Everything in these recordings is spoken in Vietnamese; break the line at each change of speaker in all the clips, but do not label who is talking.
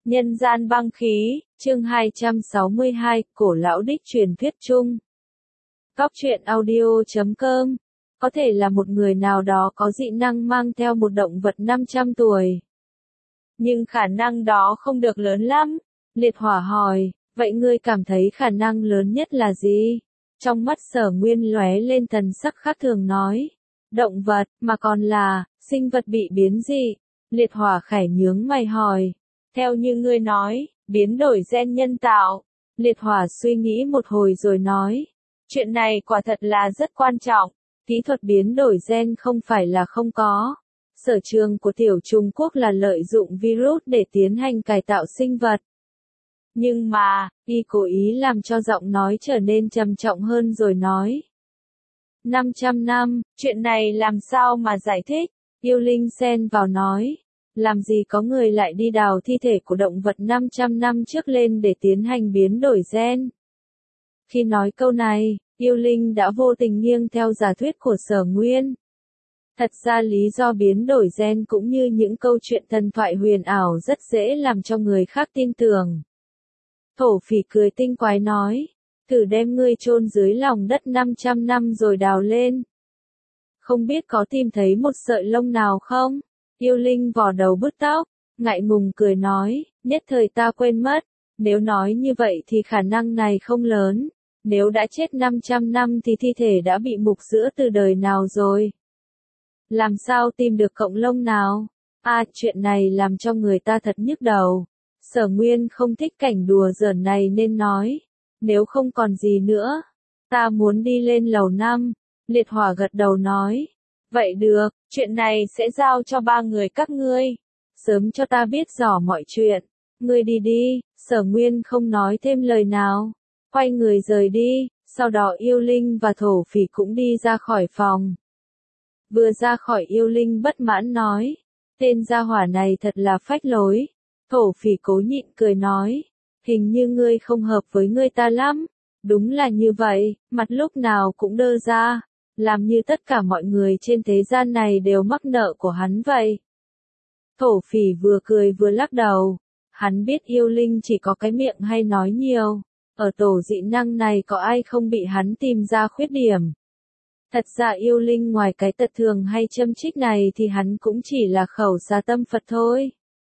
Nhân gian băng khí, chương 262, cổ lão đích truyền thuyết chung. Góc truyện audio.com. Có thể là một người nào đó có dị năng mang theo một động vật 500 tuổi. Nhưng khả năng đó không được lớn lắm. Liệt Hỏa hỏi, vậy ngươi cảm thấy khả năng lớn nhất là gì? Trong mắt Sở Nguyên lóe lên thần sắc khác thường nói. Động vật, mà còn là, sinh vật bị biến dị. Liệt Hỏa khẽ nhướng mày hỏi. Theo như ngươi nói, biến đổi gen nhân tạo. Liệt Hỏa suy nghĩ một hồi rồi nói. Chuyện này quả thật là rất quan trọng. Kỹ thuật biến đổi gen không phải là không có. Sở trường của tiểu Trung Quốc là lợi dụng virus để tiến hành cải tạo sinh vật. Nhưng mà, y cố ý làm cho giọng nói trở nên trầm trọng hơn rồi nói. 500 năm, chuyện này làm sao mà giải thích? Yêu Linh xen vào nói. Làm gì có người lại đi đào thi thể của động vật 500 năm trước lên để tiến hành biến đổi gen? Khi nói câu này, Yêu Linh đã vô tình nghiêng theo giả thuyết của Sở Nguyên. Thật ra lý do biến đổi gen cũng như những câu chuyện thần thoại huyền ảo rất dễ làm cho người khác tin tưởng. Thổ Phỉ cười tinh quái nói, thử đem ngươi chôn dưới lòng đất 500 năm rồi đào lên. Không biết có tìm thấy một sợi lông nào không? Yêu Linh vò đầu bứt tóc, ngại ngùng cười nói, nhất thời ta quên mất, nếu nói như vậy thì khả năng này không lớn, nếu đã chết 500 năm thì thi thể đã bị mục rữa từ đời nào rồi. Làm sao tìm được cọng lông nào? Chuyện này làm cho người ta thật nhức đầu. Sở Nguyên không thích cảnh đùa giỡn này nên nói, nếu không còn gì nữa, ta muốn đi lên lầu 5, Liệt Hỏa gật đầu nói. Vậy được, chuyện này sẽ giao cho ba người các ngươi. Sớm cho ta biết rõ mọi chuyện. Ngươi đi đi, Sở Nguyên không nói thêm lời nào. Quay người rời đi, sau đó Yêu Linh và Thổ Phỉ cũng đi ra khỏi phòng. Vừa ra khỏi Yêu Linh bất mãn nói. Tên gia hỏa này thật là phách lối. Thổ Phỉ cố nhịn cười nói. Hình như ngươi không hợp với ngươi ta lắm. Đúng là như vậy, mặt lúc nào cũng đơ ra. Làm như tất cả mọi người trên thế gian này đều mắc nợ của hắn vậy. Thổ Phỉ vừa cười vừa lắc đầu. Hắn biết Yêu Linh chỉ có cái miệng hay nói nhiều. Ở tổ dị năng này có ai không bị hắn tìm ra khuyết điểm. Thật ra Yêu Linh ngoài cái tật thường hay châm chích này thì hắn cũng chỉ là khẩu xà tâm Phật thôi.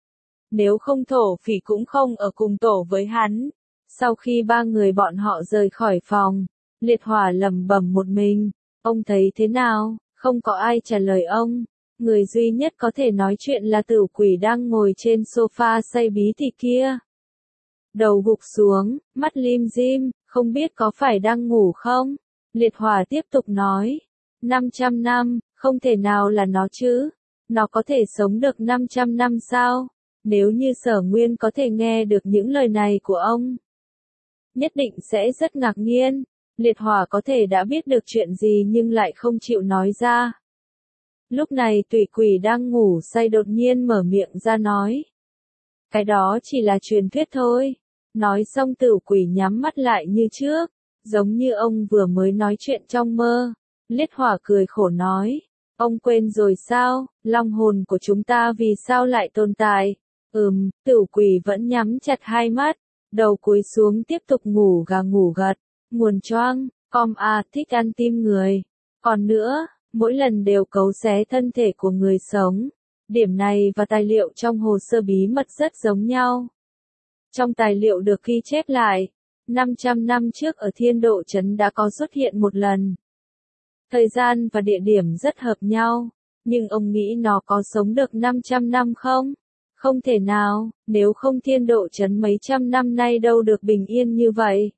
Nếu không Thổ Phỉ cũng không ở cùng tổ với hắn. Sau khi ba người bọn họ rời khỏi phòng, Liệt Hỏa lẩm bẩm một mình. Ông thấy thế nào? Không có ai trả lời ông. Người duy nhất có thể nói chuyện là Tử Quỷ đang ngồi trên sofa xay bí thịt kia. Đầu gục xuống, mắt lim dim, không biết có phải đang ngủ không? Liệt Hỏa tiếp tục nói. 500 năm, không thể nào là nó chứ. Nó có thể sống được 500 năm sao? Nếu như Sở Nguyên có thể nghe được những lời này của ông, nhất định sẽ rất ngạc nhiên. Liệt Hỏa có thể đã biết được chuyện gì nhưng lại không chịu nói ra. Lúc này Tử Quỷ đang ngủ say đột nhiên mở miệng ra nói. Cái đó chỉ là truyền thuyết thôi. Nói xong Tử Quỷ nhắm mắt lại như trước, giống như ông vừa mới nói chuyện trong mơ. Liệt Hỏa cười khổ nói. Ông quên rồi sao, long hồn của chúng ta vì sao lại tồn tại? Tử Quỷ vẫn nhắm chặt hai mắt, đầu cúi xuống tiếp tục ngủ gà ngủ gật. Nguồn choang, thích ăn tim người. Còn nữa, mỗi lần đều cấu xé thân thể của người sống. Điểm này và tài liệu trong hồ sơ bí mật rất giống nhau. Trong tài liệu được ghi chép lại, 500 năm trước ở Thiên Độ Trấn đã có xuất hiện một lần. Thời gian và địa điểm rất hợp nhau, nhưng ông nghĩ nó có sống được 500 năm không? Không thể nào, nếu không Thiên Độ Trấn mấy trăm năm nay đâu được bình yên như vậy.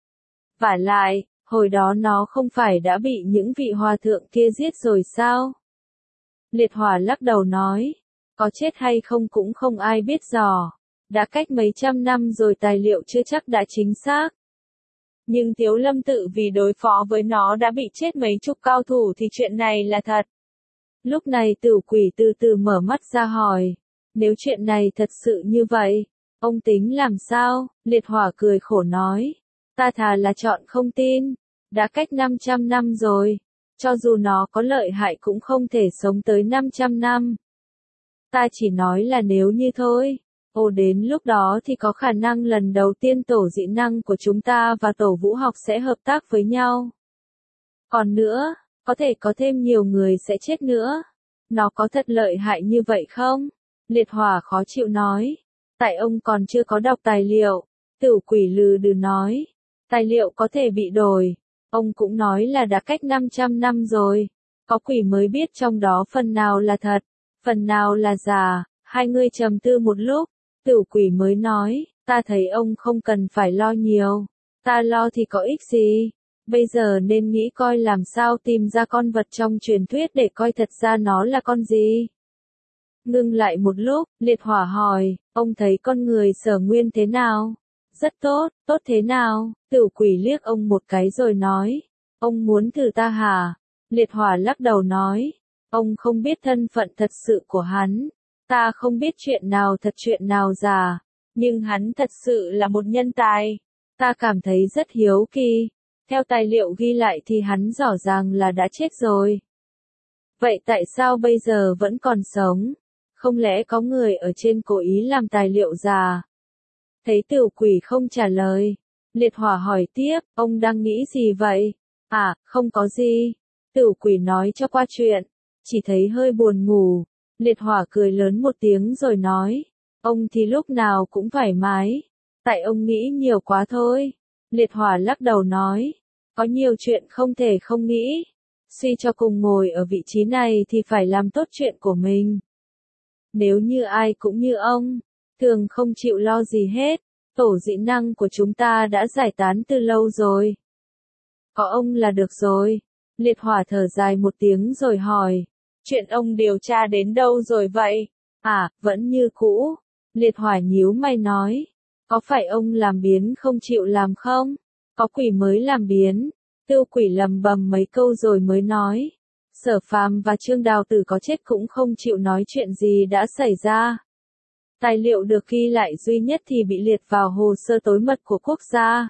Vả lại, hồi đó nó không phải đã bị những vị hòa thượng kia giết rồi sao? Liệt Hỏa lắc đầu nói, có chết hay không cũng không ai biết rõ. Đã cách mấy trăm năm rồi tài liệu chưa chắc đã chính xác. Nhưng Tiếu Lâm Tự vì đối phó với nó đã bị chết mấy chục cao thủ thì chuyện này là thật. Lúc này Tử Quỷ từ từ mở mắt ra hỏi, nếu chuyện này thật sự như vậy, ông tính làm sao? Liệt Hỏa cười khổ nói. Ta thà là chọn không tin. Đã cách 500 năm rồi. Cho dù nó có lợi hại cũng không thể sống tới 500 năm. Ta chỉ nói là nếu như thôi. Ồ, đến lúc đó thì có khả năng lần đầu tiên tổ dị năng của chúng ta và tổ vũ học sẽ hợp tác với nhau. Còn nữa, có thể có thêm nhiều người sẽ chết nữa. Nó có thật lợi hại như vậy không? Liệt Hỏa khó chịu nói. Tại ông còn chưa có đọc tài liệu. Tử Quỷ lừ đừ nói. Tài liệu có thể bị đổi. Ông cũng nói là đã cách 500 năm rồi. Có quỷ mới biết trong đó phần nào là thật, phần nào là giả. Hai người trầm tư một lúc. Tử Quỷ mới nói, ta thấy ông không cần phải lo nhiều. Ta lo thì có ích gì. Bây giờ nên nghĩ coi làm sao tìm ra con vật trong truyền thuyết để coi thật ra nó là con gì. Ngưng lại một lúc, Liệt Hỏa hỏi, ông thấy con người Sở Nguyên thế nào? Rất tốt, tốt thế nào? Tử Quỷ liếc ông một cái rồi nói, ông muốn thử ta hả? Liệt Hỏa lắc đầu nói, ông không biết thân phận thật sự của hắn. Ta không biết chuyện nào thật chuyện nào giả, nhưng hắn thật sự là một nhân tài. Ta cảm thấy rất hiếu kỳ. Theo tài liệu ghi lại thì hắn rõ ràng là đã chết rồi. Vậy tại sao bây giờ vẫn còn sống? Không lẽ có người ở trên cố ý làm tài liệu giả? Thấy Tử Quỷ không trả lời, Liệt Hỏa hỏi tiếp, ông đang nghĩ gì vậy? À, không có gì. Tử Quỷ nói cho qua chuyện, chỉ thấy hơi buồn ngủ. Liệt Hỏa cười lớn một tiếng rồi nói, ông thì lúc nào cũng thoải mái. Tại ông nghĩ nhiều quá thôi. Liệt Hỏa lắc đầu nói, có nhiều chuyện không thể không nghĩ. Suy cho cùng ngồi ở vị trí này thì phải làm tốt chuyện của mình. Nếu như ai cũng như ông, thường không chịu lo gì hết, tổ dị năng của chúng ta đã giải tán từ lâu rồi. Có ông là được rồi. Liệt Hỏa thở dài một tiếng rồi hỏi, chuyện ông điều tra đến đâu rồi vậy? À, vẫn như cũ. Liệt Hỏa nhíu mày nói, có phải ông làm biến không chịu làm không? Có quỷ mới làm biến. Tiêu Quỷ lầm bầm mấy câu rồi mới nói, Sở Phàm và Trương Đào Tử có chết cũng không chịu nói chuyện gì đã xảy ra. Tài liệu được ghi lại duy nhất thì bị liệt vào hồ sơ tối mật của quốc gia.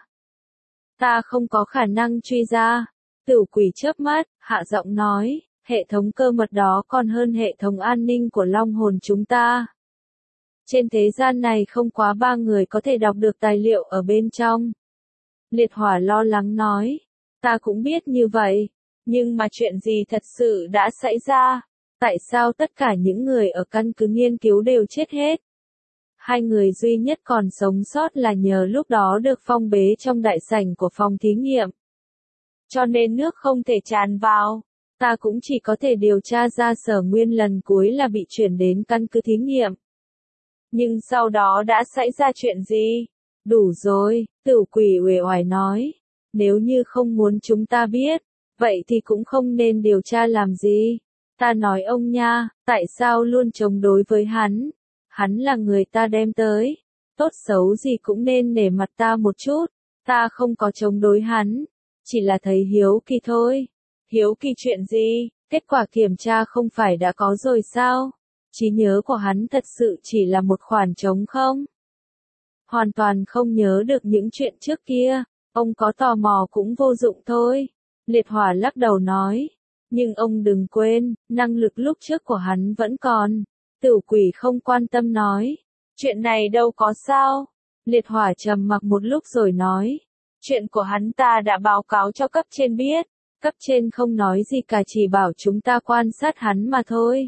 Ta không có khả năng truy ra. Tử Quỷ chớp mắt, hạ giọng nói, hệ thống cơ mật đó còn hơn hệ thống an ninh của Long Hồn chúng ta. Trên thế gian này không quá 3 người có thể đọc được tài liệu ở bên trong. Liệt Hỏa lo lắng nói, ta cũng biết như vậy, nhưng mà chuyện gì thật sự đã xảy ra? Tại sao tất cả những người ở căn cứ nghiên cứu đều chết hết? 2 người duy nhất còn sống sót là nhờ lúc đó được phong bế trong đại sảnh của phòng thí nghiệm. Cho nên nước không thể tràn vào. Ta cũng chỉ có thể điều tra ra Sở Nguyên lần cuối là bị chuyển đến căn cứ thí nghiệm. Nhưng sau đó đã xảy ra chuyện gì? Đủ rồi, Tử Quỷ uể oải nói. Nếu như không muốn chúng ta biết, vậy thì cũng không nên điều tra làm gì. Ta nói ông nha, tại sao luôn chống đối với hắn? Hắn là người ta đem tới. Tốt xấu gì cũng nên nể mặt ta một chút. Ta không có chống đối hắn. Chỉ là thấy hiếu kỳ thôi. Hiếu kỳ chuyện gì? Kết quả kiểm tra không phải đã có rồi sao? Trí nhớ của hắn thật sự chỉ là một khoảng trống không? Hoàn toàn không nhớ được những chuyện trước kia. Ông có tò mò cũng vô dụng thôi. Liệt Hỏa lắc đầu nói. Nhưng ông đừng quên, năng lực lúc trước của hắn vẫn còn. Tử Quỷ không quan tâm nói. Chuyện này đâu có sao. Liệt Hỏa trầm mặc một lúc rồi nói. Chuyện của hắn ta đã báo cáo cho cấp trên biết. Cấp trên không nói gì cả, chỉ bảo chúng ta quan sát hắn mà thôi.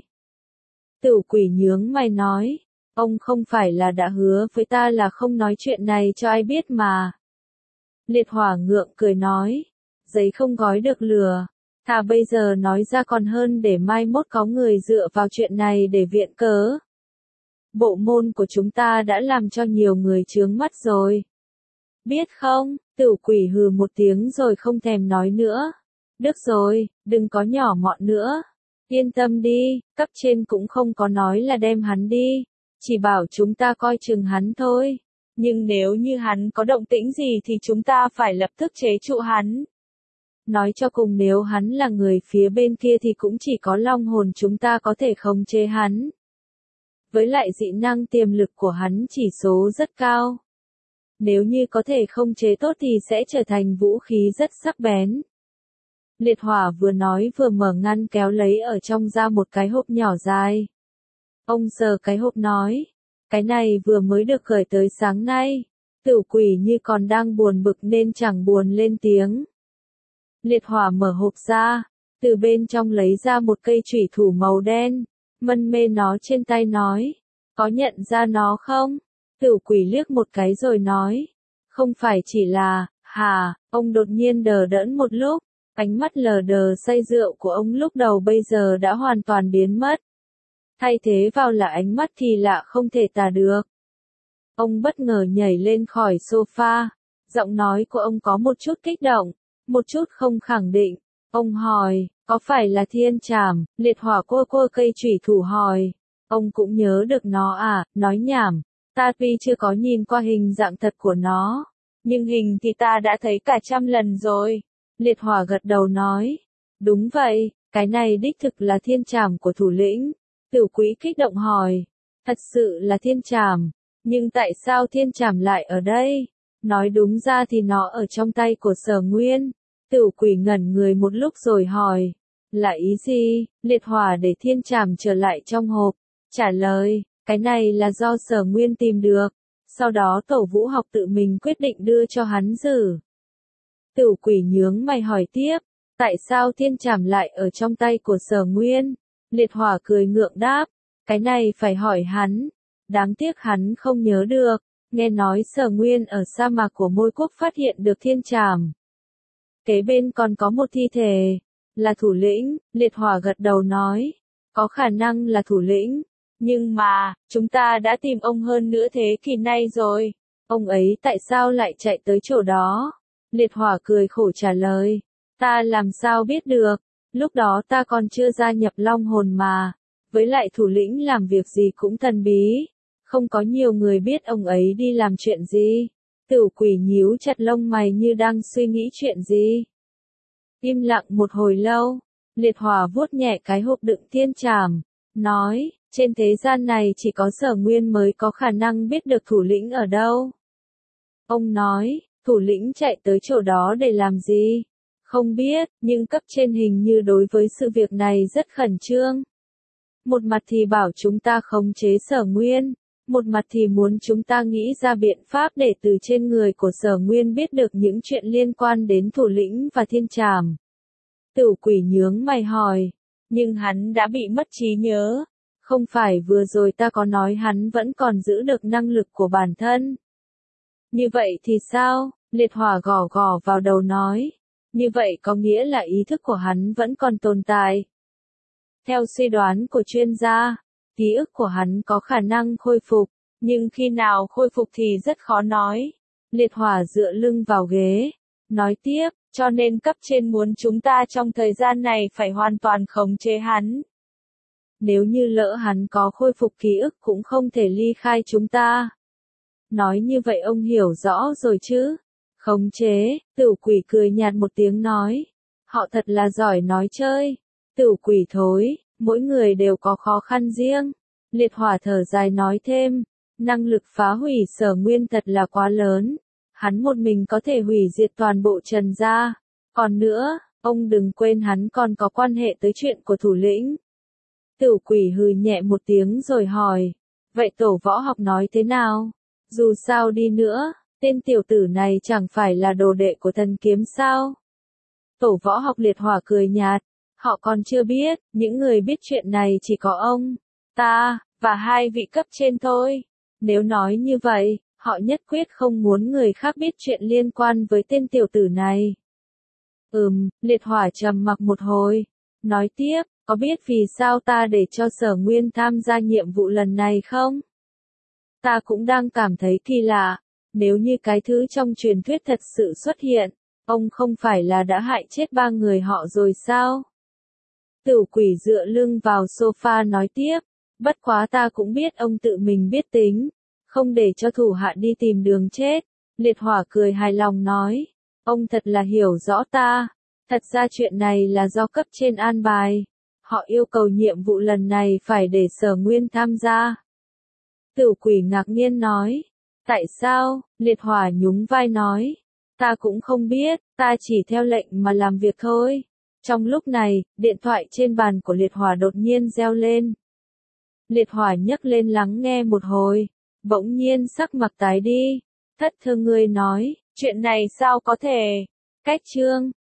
Tử Quỷ nhướng mày nói. Ông không phải là đã hứa với ta là không nói chuyện này cho ai biết mà. Liệt Hỏa ngượng cười nói. Giấy không gói được lửa. Thà bây giờ nói ra còn hơn để mai mốt có người dựa vào chuyện này để viện cớ. Bộ môn của chúng ta đã làm cho nhiều người chướng mắt rồi. Biết không? Tử Quỷ hừ một tiếng rồi không thèm nói nữa. Được rồi, đừng có nhỏ mọn nữa. Yên tâm đi, cấp trên cũng không có nói là đem hắn đi. Chỉ bảo chúng ta coi chừng hắn thôi. Nhưng nếu như hắn có động tĩnh gì thì chúng ta phải lập tức chế trụ hắn. Nói cho cùng nếu hắn là người phía bên kia thì cũng chỉ có Long Hồn chúng ta có thể khống chế hắn. Với lại dị năng tiềm lực của hắn chỉ số rất cao. Nếu như có thể khống chế tốt thì sẽ trở thành vũ khí rất sắc bén. Liệt Hỏa vừa nói vừa mở ngăn kéo lấy ở trong ra một cái hộp nhỏ dài. Ông sờ cái hộp nói. Cái này vừa mới được khởi tới sáng nay. Tử quỷ như còn đang buồn bực nên chẳng buồn lên tiếng. Liệt hỏa mở hộp ra, từ bên trong lấy ra một cây chủy thủ màu đen, mân mê nó trên tay nói, có nhận ra nó không? Tử quỷ liếc một cái rồi nói, không phải chỉ là, ông đột nhiên đờ đẫn một lúc, ánh mắt lờ đờ say rượu của ông lúc đầu bây giờ đã hoàn toàn biến mất. Thay thế vào là ánh mắt thì lạ không thể tả được. Ông bất ngờ nhảy lên khỏi sofa, giọng nói của ông có một chút kích động, một chút không khẳng định. Ông hỏi, có phải là thiên trảm? Liệt hỏa cua cây chủy thủ hỏi. Ông cũng nhớ được nó à? Nói nhảm, ta tuy chưa có nhìn qua hình dạng thật của nó, nhưng hình thì ta đã thấy cả 100 lần rồi. Liệt hỏa gật đầu nói, đúng vậy, cái này đích thực là thiên trảm của thủ lĩnh. Tử quỷ kích động hỏi, thật sự là thiên trảm, nhưng tại sao thiên trảm lại ở đây? Nói đúng ra thì nó ở trong tay của Sở Nguyên. Tử quỷ ngẩn người một lúc rồi hỏi, là ý gì? Liệt hỏa để thiên trảm trở lại trong hộp, trả lời, cái này là do Sở Nguyên tìm được, sau đó Tổ Vũ Học tự mình quyết định đưa cho hắn giữ. Tử quỷ nhướng mày hỏi tiếp, tại sao thiên trảm lại ở trong tay của Sở Nguyên? Liệt hỏa cười ngượng đáp, cái này phải hỏi hắn, đáng tiếc hắn không nhớ được, nghe nói Sở Nguyên ở sa mạc của Môi Quốc phát hiện được thiên trảm. Kế bên còn có một thi thể, là thủ lĩnh. Liệt hỏa gật đầu nói, có khả năng là thủ lĩnh, nhưng mà, chúng ta đã tìm ông hơn nửa thế kỷ nay rồi, ông ấy tại sao lại chạy tới chỗ đó? Liệt hỏa cười khổ trả lời, ta làm sao biết được, lúc đó ta còn chưa gia nhập Long Hồn mà, với lại thủ lĩnh làm việc gì cũng thần bí, không có nhiều người biết ông ấy đi làm chuyện gì. Tử quỷ nhíu chặt lông mày như đang suy nghĩ chuyện gì. Im lặng một hồi lâu, liệt hỏa vuốt nhẹ cái hộp đựng thiên trảm, nói, trên thế gian này chỉ có Sở Nguyên mới có khả năng biết được thủ lĩnh ở đâu. Ông nói, thủ lĩnh chạy tới chỗ đó để làm gì? Không biết, nhưng cấp trên hình như đối với sự việc này rất khẩn trương. Một mặt thì bảo chúng ta khống chế Sở Nguyên, một mặt thì muốn chúng ta nghĩ ra biện pháp để từ trên người của Sở Nguyên biết được những chuyện liên quan đến thủ lĩnh và thiên trảm. Tử quỷ nhướng mày hỏi, nhưng hắn đã bị mất trí nhớ, không phải vừa rồi ta có nói hắn vẫn còn giữ được năng lực của bản thân. Như vậy thì sao? Liệt hỏa gõ gõ vào đầu nói, như vậy có nghĩa là ý thức của hắn vẫn còn tồn tại. Theo suy đoán của chuyên gia, ký ức của hắn có khả năng khôi phục, nhưng khi nào khôi phục thì rất khó nói. Liệt hỏa dựa lưng vào ghế, nói tiếp, cho nên cấp trên muốn chúng ta trong thời gian này phải hoàn toàn khống chế hắn. Nếu như lỡ hắn có khôi phục ký ức cũng không thể ly khai chúng ta. Nói như vậy ông hiểu rõ rồi chứ? Khống chế, tử quỷ cười nhạt một tiếng nói. Họ thật là giỏi nói chơi. Tử quỷ thối, mỗi người đều có khó khăn riêng. Liệt hỏa thở dài nói thêm, năng lực phá hủy Sở Nguyên thật là quá lớn. Hắn một mình có thể hủy diệt toàn bộ Trần gia. Còn nữa, ông đừng quên hắn còn có quan hệ tới chuyện của thủ lĩnh. Tử quỷ hừ nhẹ một tiếng rồi hỏi, vậy Tổ Võ Học nói thế nào? Dù sao đi nữa, tên tiểu tử này chẳng phải là đồ đệ của Thần Kiếm sao? Tổ Võ Học liệt hỏa cười nhạt, họ còn chưa biết, những người biết chuyện này chỉ có ông, ta, và 2 vị cấp trên thôi. Nếu nói như vậy, họ nhất quyết không muốn người khác biết chuyện liên quan với tên tiểu tử này. Liệt hỏa trầm mặc một hồi, nói tiếp, có biết vì sao ta để cho Sở Nguyên tham gia nhiệm vụ lần này không? Ta cũng đang cảm thấy kỳ lạ, nếu như cái thứ trong truyền thuyết thật sự xuất hiện, ông không phải là đã hại chết 3 người họ rồi sao? Tử quỷ dựa lưng vào sofa nói tiếp, bất quá ta cũng biết ông tự mình biết tính, không để cho thủ hạ đi tìm đường chết. Liệt hỏa cười hài lòng nói, ông thật là hiểu rõ ta, thật ra chuyện này là do cấp trên an bài, họ yêu cầu nhiệm vụ lần này phải để Sở Nguyên tham gia. Tử quỷ ngạc nhiên nói, tại sao? Liệt hỏa nhún vai nói, ta cũng không biết, ta chỉ theo lệnh mà làm việc thôi. Trong lúc này, điện thoại trên bàn của liệt hỏa đột nhiên reo lên. Liệt hỏa nhấc lên lắng nghe một hồi, Bỗng nhiên sắc mặt tái đi. Thất Thương ngươi nói, chuyện này sao có thể? Cách Trương